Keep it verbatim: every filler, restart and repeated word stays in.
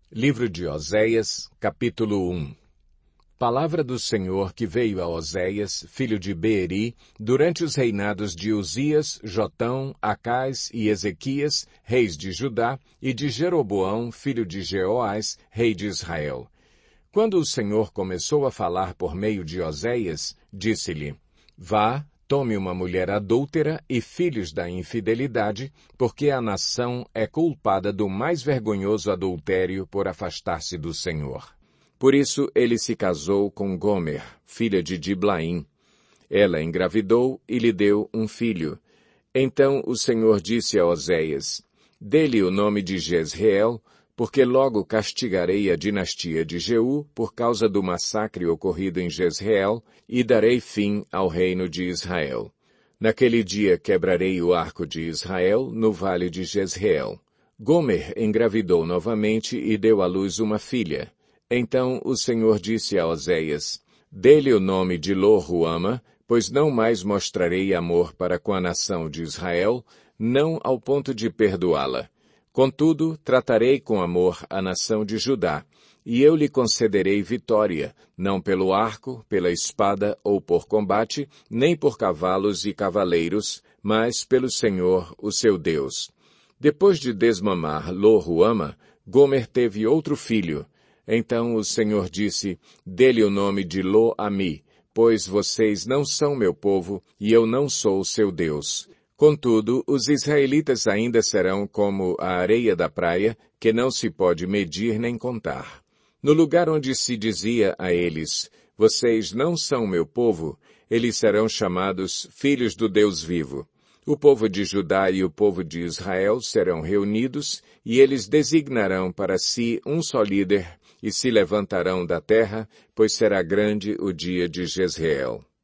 Livro de Oséias, capítulo um. Palavra do Senhor que veio a Oséias, filho de Beeri, durante os reinados de Uzias, Jotão, Acás e Ezequias, reis de Judá, e de Jeroboão, filho de Jeoás, rei de Israel. Quando o Senhor começou a falar por meio de Oséias, disse-lhe: Vá, tome uma mulher adúltera e filhos da infidelidade, porque a nação é culpada do mais vergonhoso adultério por afastar-se do Senhor. Por isso ele se casou com Gomer, filha de Diblaim. Ela engravidou e lhe deu um filho. Então o Senhor disse a Oséias: Dê-lhe o nome de Jezreel, porque logo castigarei a dinastia de Jeú por causa do massacre ocorrido em Jezreel, e darei fim ao reino de Israel. Naquele dia quebrarei o arco de Israel no vale de Jezreel. Gomer engravidou novamente e deu à luz uma filha. Então o Senhor disse a Oséias: Dê-lhe o nome de Lo-ruama, pois não mais mostrarei amor para com a nação de Israel, não ao ponto de perdoá-la. Contudo, tratarei com amor a nação de Judá, e eu lhe concederei vitória, não pelo arco, pela espada ou por combate, nem por cavalos e cavaleiros, mas pelo Senhor, o seu Deus. Depois de desmamar Lo-ruama, Gomer teve outro filho. Então o Senhor disse: Dê-lhe o nome de Lo-ami, pois vocês não são meu povo, e eu não sou seu Deus. Contudo, os israelitas ainda serão como a areia da praia, que não se pode medir nem contar. No lugar onde se dizia a eles: Vocês não são meu povo, eles serão chamados filhos do Deus vivo. O povo de Judá e o povo de Israel serão reunidos, e eles designarão para si um só líder, e se levantarão da terra, pois será grande o dia de Jezreel.